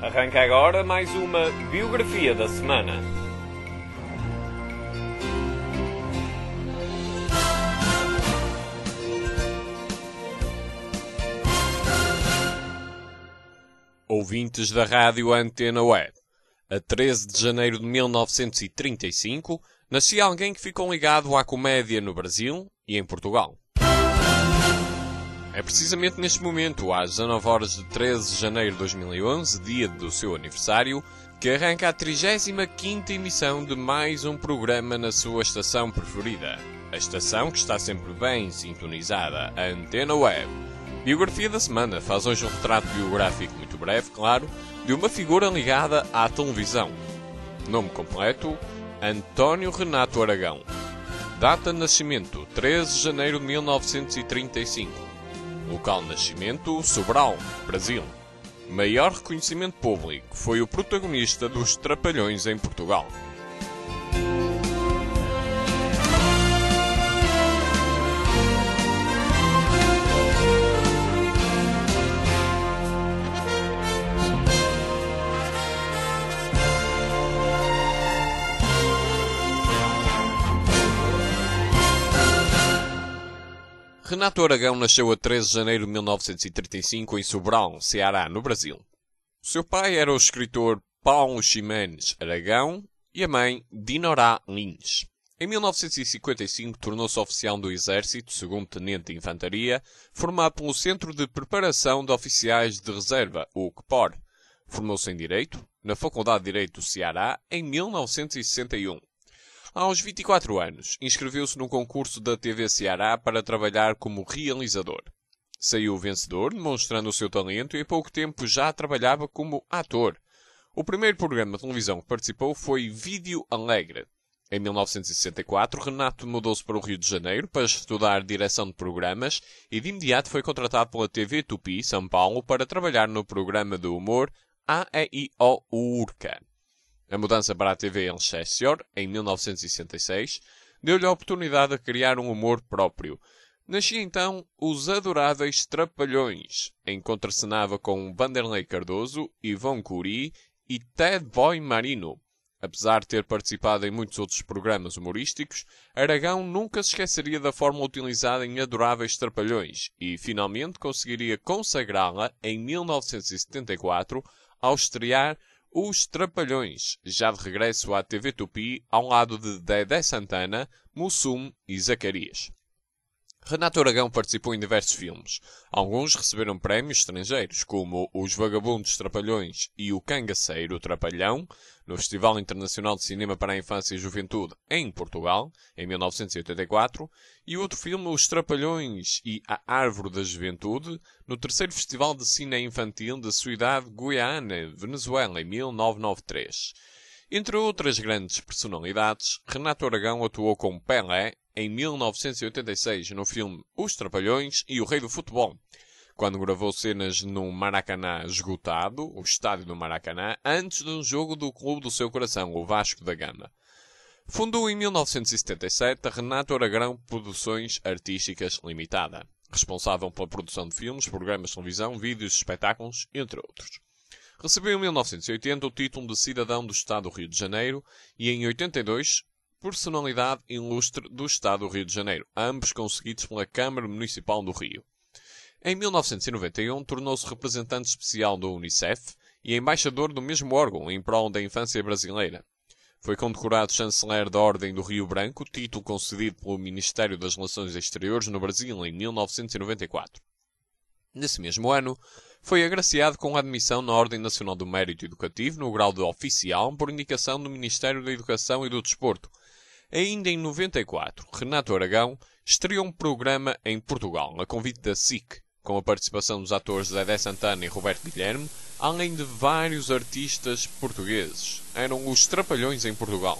Arranca agora mais uma biografia da semana. Ouvintes da Rádio Antena Web. A 13 de janeiro de 1935, nascia alguém que ficou ligado à comédia no Brasil e em Portugal. É precisamente neste momento, às 19 horas de 13 de janeiro de 2011, dia do seu aniversário, que arranca a 35ª emissão de mais um programa na sua estação preferida. A estação que está sempre bem sintonizada, a Antena Web. Biografia da semana faz hoje um retrato biográfico muito breve, claro, de uma figura ligada à televisão. Nome completo: António Renato Aragão. Data de nascimento: 13 de janeiro de 1935. Local de nascimento: Sobral, Brasil. Maior reconhecimento público: foi o protagonista dos Trapalhões em Portugal. Renato Aragão nasceu a 13 de janeiro de 1935 em Sobral, Ceará, no Brasil. O seu pai era o escritor Paulo Ximenes Aragão e a mãe Dinorá Lins. Em 1955 tornou-se oficial do Exército, segundo tenente de infantaria, formado pelo Centro de Preparação de Oficiais de Reserva, o CPOR. Formou-se em Direito, na Faculdade de Direito do Ceará, em 1961. Aos 24 anos, inscreveu-se no concurso da TV Ceará para trabalhar como realizador. Saiu vencedor, demonstrando o seu talento, e em pouco tempo já trabalhava como ator. O primeiro programa de televisão que participou foi Vídeo Alegre. Em 1964, Renato mudou-se para o Rio de Janeiro para estudar direção de programas e de imediato foi contratado pela TV Tupi, São Paulo, para trabalhar no programa de humor A.E.I.O. Urca. A mudança para a TV Excelsior, em 1966, deu-lhe a oportunidade de criar um humor próprio. Nascia então Os Adoráveis Trapalhões, em que contracenava com Vanderlei Cardoso, Ivone Curi e Ted Boy Marino. Apesar de ter participado em muitos outros programas humorísticos, Aragão nunca se esqueceria da fórmula utilizada em Adoráveis Trapalhões e, finalmente, conseguiria consagrá-la em 1974, ao estrear Os Trapalhões, já de regresso à TV Tupi, ao lado de Dedé Santana, Mussum e Zacarias. Renato Aragão participou em diversos filmes. Alguns receberam prémios estrangeiros, como Os Vagabundos Trapalhões e O Cangaceiro Trapalhão, no Festival Internacional de Cinema para a Infância e Juventude, em Portugal, em 1984, e outro filme, Os Trapalhões e a Árvore da Juventude, no terceiro Festival de Cine Infantil de Ciudad Guayana, Venezuela, em 1993. Entre outras grandes personalidades, Renato Aragão atuou com Pelé em 1986 no filme Os Trapalhões e o Rei do Futebol, quando gravou cenas num Maracanã esgotado, o estádio do Maracanã, antes de um jogo do clube do seu coração, o Vasco da Gama. Fundou em 1977 a Renato Aragão Produções Artísticas Limitada, responsável pela produção de filmes, programas de televisão, vídeos, espetáculos, entre outros. Recebeu em 1980 o título de Cidadão do Estado do Rio de Janeiro e em 82 Personalidade Ilustre do Estado do Rio de Janeiro, ambos conseguidos pela Câmara Municipal do Rio. Em 1991 tornou-se representante especial do Unicef e embaixador do mesmo órgão em prol da infância brasileira. Foi condecorado chanceler da Ordem do Rio Branco, título concedido pelo Ministério das Relações Exteriores no Brasil em 1994. Nesse mesmo ano, foi agraciado com a admissão na Ordem Nacional do Mérito Educativo no grau de oficial por indicação do Ministério da Educação e do Desporto. Ainda em 94, Renato Aragão estreou um programa em Portugal, a convite da SIC, com a participação dos atores Dedé Santana e Roberto Guilherme, além de vários artistas portugueses. Eram Os Trapalhões em Portugal.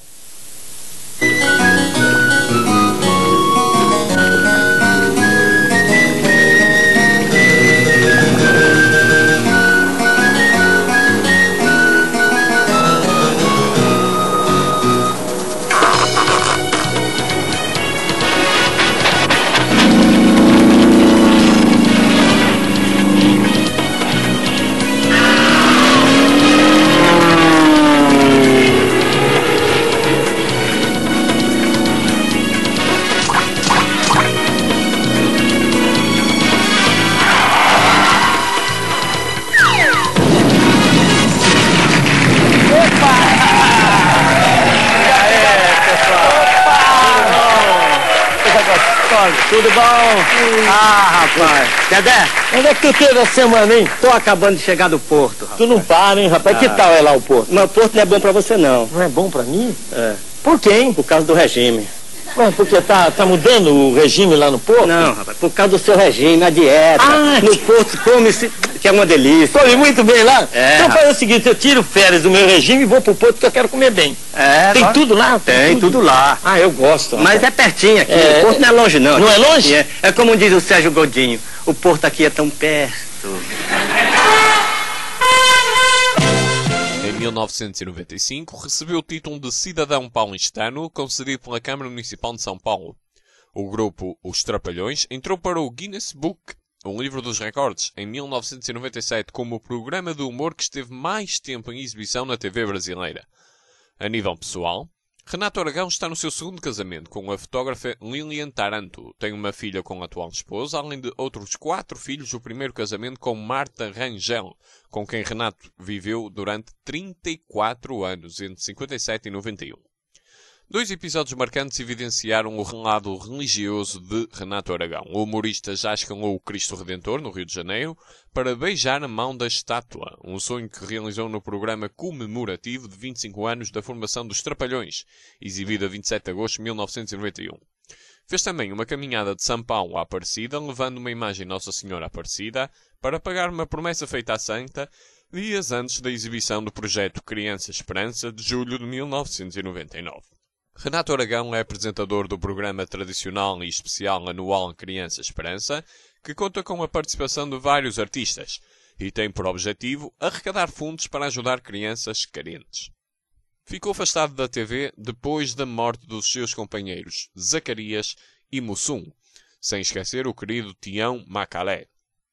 Reinaldo, tudo bom? Ah, rapaz. Dedé, onde é que tu teve essa semana, hein? Tô acabando de chegar do Porto, rapaz. Tu não para, hein, rapaz? Que tal é lá o Porto? Mas o Porto não é bom pra você, não. Não é bom pra mim? É. Por quê, hein? Por causa do regime. Mas porque tá mudando o regime lá no Porto? Não, rapaz, por causa do seu regime, a dieta. No Porto come-se, que é uma delícia. Come muito bem lá? É, então faz o seguinte, eu tiro férias do meu regime e vou pro Porto que eu quero comer bem. É, Tem tudo lá? Tem tudo lá. Ah, eu gosto. Mas é pertinho aqui, É, o Porto não é longe, não. Não é longe? É como diz o Sérgio Godinho, o Porto aqui é tão perto. Em 1995, recebeu o título de cidadão paulistano concedido pela Câmara Municipal de São Paulo. O grupo Os Trapalhões entrou para o Guinness Book, o livro dos recordes, em 1997 como o programa de humor que esteve mais tempo em exibição na TV brasileira. A nível pessoal, Renato Aragão está no seu segundo casamento com a fotógrafa Lilian Taranto. Tem uma filha com a atual esposa, além de outros 4 filhos do primeiro casamento com Marta Rangel, com quem Renato viveu durante 34 anos, entre 57 e 91. 2 episódios marcantes evidenciaram o lado religioso de Renato Aragão. O humorista já escalou o Cristo Redentor, no Rio de Janeiro, para beijar a mão da estátua, um sonho que realizou no programa comemorativo de 25 anos da formação dos Trapalhões, exibido a 27 de agosto de 1991. Fez também uma caminhada de São Paulo à Aparecida, levando uma imagem de Nossa Senhora Aparecida, para pagar uma promessa feita à Santa, dias antes da exibição do projeto Criança Esperança, de julho de 1999. Renato Aragão é apresentador do programa tradicional e especial anual Criança Esperança, que conta com a participação de vários artistas e tem por objetivo arrecadar fundos para ajudar crianças carentes. Ficou afastado da TV depois da morte dos seus companheiros Zacarias e Mussum, sem esquecer o querido Tião Macalé.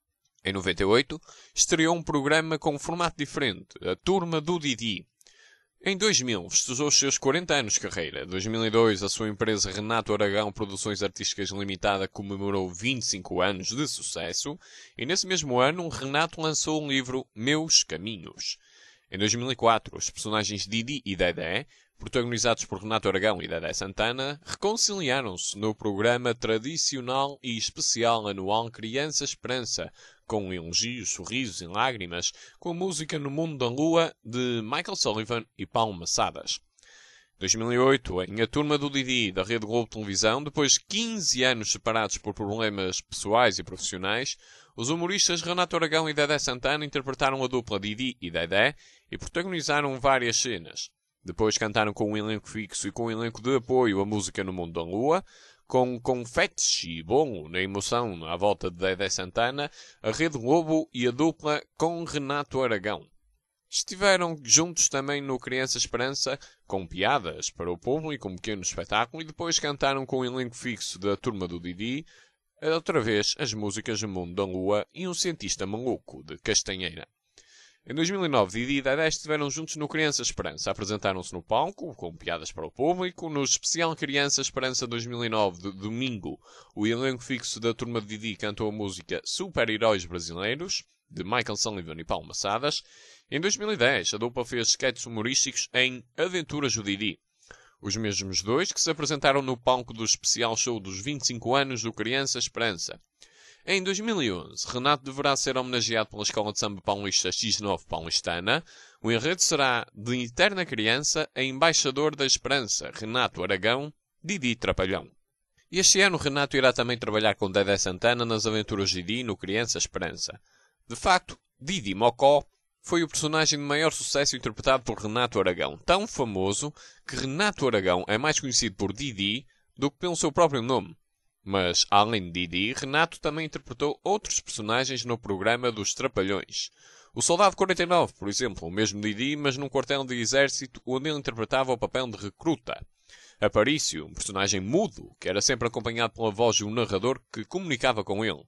Em 98, estreou um programa com um formato diferente, a Turma do Didi. Em 2000, festejou os seus 40 anos de carreira. Em 2002, a sua empresa Renato Aragão Produções Artísticas Limitada comemorou 25 anos de sucesso. E nesse mesmo ano, Renato lançou o livro Meus Caminhos. Em 2004, os personagens Didi e Dedé, protagonizados por Renato Aragão e Dedé Santana, reconciliaram-se no programa tradicional e especial anual Criança Esperança, com elogios, sorrisos e lágrimas, com a música No Mundo da Lua, de Michael Sullivan e Paulo Massadas. Em 2008, em A Turma do Didi, da Rede Globo Televisão, depois de 15 anos separados por problemas pessoais e profissionais, os humoristas Renato Aragão e Dedé Santana interpretaram a dupla Didi e Dedé e protagonizaram várias cenas. Depois cantaram com um elenco fixo e com um elenco de apoio a música No Mundo da Lua, com confetes e bolo na emoção à volta de Dedé Santana, a Rede Globo e a dupla com Renato Aragão. Estiveram juntos também no Criança Esperança, com piadas para o público, um pequeno espetáculo, e depois cantaram com o elenco fixo da Turma do Didi, outra vez as músicas No Mundo da Lua e Um Cientista Maluco, de Castanheira. Em 2009, Didi e Dedé estiveram juntos no Criança Esperança. Apresentaram-se no palco, com piadas para o público. No especial Criança Esperança 2009, de domingo, o elenco fixo da Turma de Didi cantou a música Super-Heróis Brasileiros, de Michael Sullivan e Paulo Massadas. Em 2010, a dupla fez sketches humorísticos em Aventuras do Didi. Os mesmos dois que se apresentaram no palco do especial show dos 25 anos do Criança Esperança. Em 2011, Renato deverá ser homenageado pela Escola de Samba Paulista X9 Paulistana. O enredo será de eterna criança a embaixador da esperança, Renato Aragão, Didi Trapalhão. E este ano Renato irá também trabalhar com Dedé Santana nas Aventuras de Didi no Criança Esperança. De facto, Didi Mocó foi o personagem de maior sucesso interpretado por Renato Aragão, tão famoso que Renato Aragão é mais conhecido por Didi do que pelo seu próprio nome. Mas, além de Didi, Renato também interpretou outros personagens no programa dos Trapalhões. O Soldado 49, por exemplo, o mesmo Didi, mas num quartel de exército onde ele interpretava o papel de recruta. Aparício, um personagem mudo, que era sempre acompanhado pela voz de um narrador que comunicava com ele.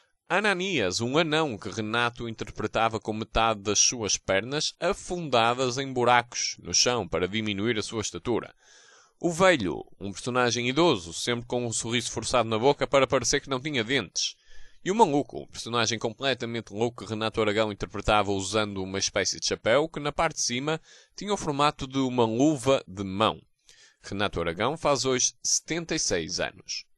Ananias, um anão que Renato interpretava com metade das suas pernas afundadas em buracos no chão para diminuir a sua estatura. O Velho, um personagem idoso, sempre com um sorriso forçado na boca para parecer que não tinha dentes. E o Maluco, um personagem completamente louco que Renato Aragão interpretava usando uma espécie de chapéu que na parte de cima tinha o formato de uma luva de mão. Renato Aragão faz hoje 76 anos.